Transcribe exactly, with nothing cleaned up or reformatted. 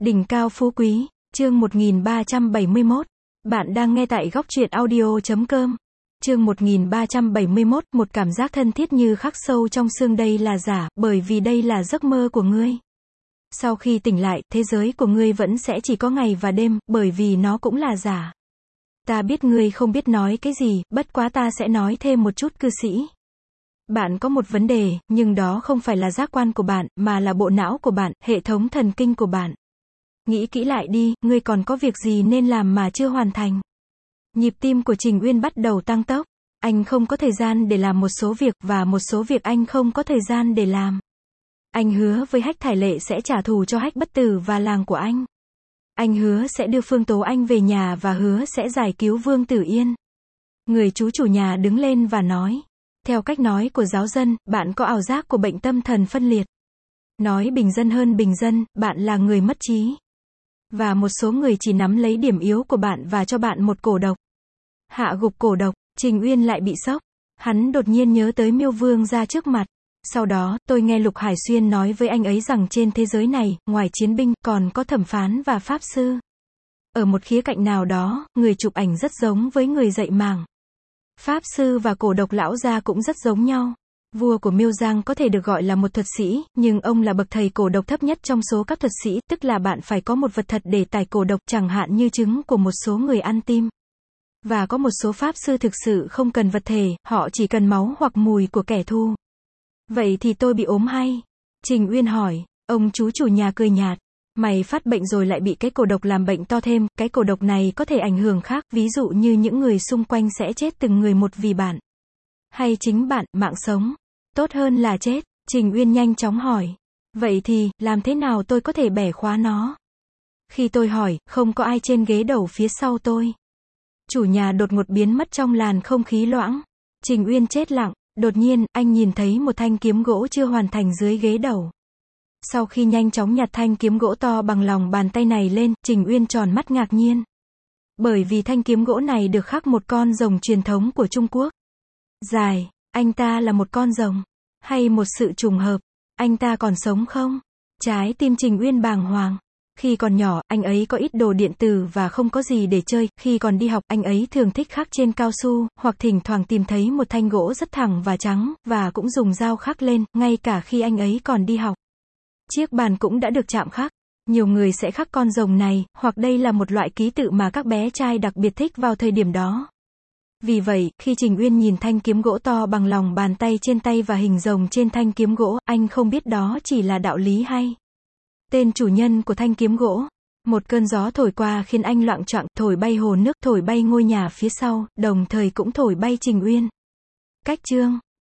Đỉnh cao phú quý, chương một nghìn ba trăm bảy mươi mốt. Bạn đang nghe tại góc truyện audio chấm com. Chương một nghìn ba trăm bảy mươi mốt, một cảm giác thân thiết như khắc sâu trong xương đây là giả, bởi vì đây là giấc mơ của ngươi. Sau khi tỉnh lại, thế giới của ngươi vẫn sẽ chỉ có ngày và đêm, bởi vì nó cũng là giả. Ta biết ngươi không biết nói cái gì, bất quá ta sẽ nói thêm một chút cư sĩ. Bạn có một vấn đề, nhưng đó không phải là giác quan của bạn, mà là bộ não của bạn, hệ thống thần kinh của bạn. Nghĩ kỹ lại đi, ngươi còn có việc gì nên làm mà chưa hoàn thành. Nhịp tim của Trình Uyên bắt đầu tăng tốc. Anh không có thời gian để làm một số việc, và một số việc anh không có thời gian để làm. Anh hứa với Hách Thải Lệ sẽ trả thù cho Hách Bất Tử và làng của anh. Anh hứa sẽ đưa Phương Tố Anh về nhà và hứa sẽ giải cứu Vương Tử Yên. Người chú chủ nhà đứng lên và nói. Theo cách nói của giáo dân, bạn có ảo giác của bệnh tâm thần phân liệt. Nói bình dân hơn bình dân, bạn là người mất trí. Và một số người chỉ nắm lấy điểm yếu của bạn và cho bạn một cổ độc. Hạ gục cổ độc, Trình Uyên lại bị sốc. Hắn đột nhiên nhớ tới Miêu Vương ra trước mặt. Sau đó, tôi nghe Lục Hải Xuyên nói với anh ấy rằng trên thế giới này, ngoài chiến binh, còn có thẩm phán và pháp sư. Ở một khía cạnh nào đó, người chụp ảnh rất giống với người dạy mảng. Pháp sư và cổ độc lão gia cũng rất giống nhau. Vua của Miêu Giang có thể được gọi là một thuật sĩ, nhưng ông là bậc thầy cổ độc thấp nhất trong số các thuật sĩ, tức là bạn phải có một vật thật để tải cổ độc, chẳng hạn như trứng của một số người ăn tim. Và có một số pháp sư thực sự không cần vật thể, họ chỉ cần máu hoặc mùi của kẻ thù. Vậy thì tôi bị ốm hay? Trình Uyên hỏi. Ông chú chủ nhà cười nhạt. Mày phát bệnh rồi lại bị cái cổ độc làm bệnh to thêm, cái cổ độc này có thể ảnh hưởng khác, ví dụ như những người xung quanh sẽ chết từng người một vì bạn. Hay chính bạn, mạng sống. Tốt hơn là chết. Trình Uyên nhanh chóng hỏi. Vậy thì, làm thế nào tôi có thể bẻ khóa nó? Khi tôi hỏi, không có ai trên ghế đầu phía sau tôi. Chủ nhà đột ngột biến mất trong làn không khí loãng. Trình Uyên chết lặng. Đột nhiên, anh nhìn thấy một thanh kiếm gỗ chưa hoàn thành dưới ghế đầu. Sau khi nhanh chóng nhặt thanh kiếm gỗ to bằng lòng bàn tay này lên, Trình Uyên tròn mắt ngạc nhiên. Bởi vì thanh kiếm gỗ này được khắc một con rồng truyền thống của Trung Quốc. Dài, anh ta là một con rồng. Hay một sự trùng hợp, anh ta còn sống không? Trái tim Trình Uyên bàng hoàng. Khi còn nhỏ, anh ấy có ít đồ điện tử và không có gì để chơi. Khi còn đi học, anh ấy thường thích khắc trên cao su, hoặc thỉnh thoảng tìm thấy một thanh gỗ rất thẳng và trắng, và cũng dùng dao khắc lên, ngay cả khi anh ấy còn đi học. Chiếc bàn cũng đã được chạm khắc. Nhiều người sẽ khắc con rồng này, hoặc đây là một loại ký tự mà các bé trai đặc biệt thích vào thời điểm đó. Vì vậy, khi Trình Uyên nhìn thanh kiếm gỗ to bằng lòng bàn tay trên tay và hình rồng trên thanh kiếm gỗ, anh không biết đó chỉ là đạo lý hay tên chủ nhân của thanh kiếm gỗ. Một cơn gió thổi qua khiến anh loạng choạng, thổi bay hồ nước, thổi bay ngôi nhà phía sau, đồng thời cũng thổi bay Trình Uyên. Cách chương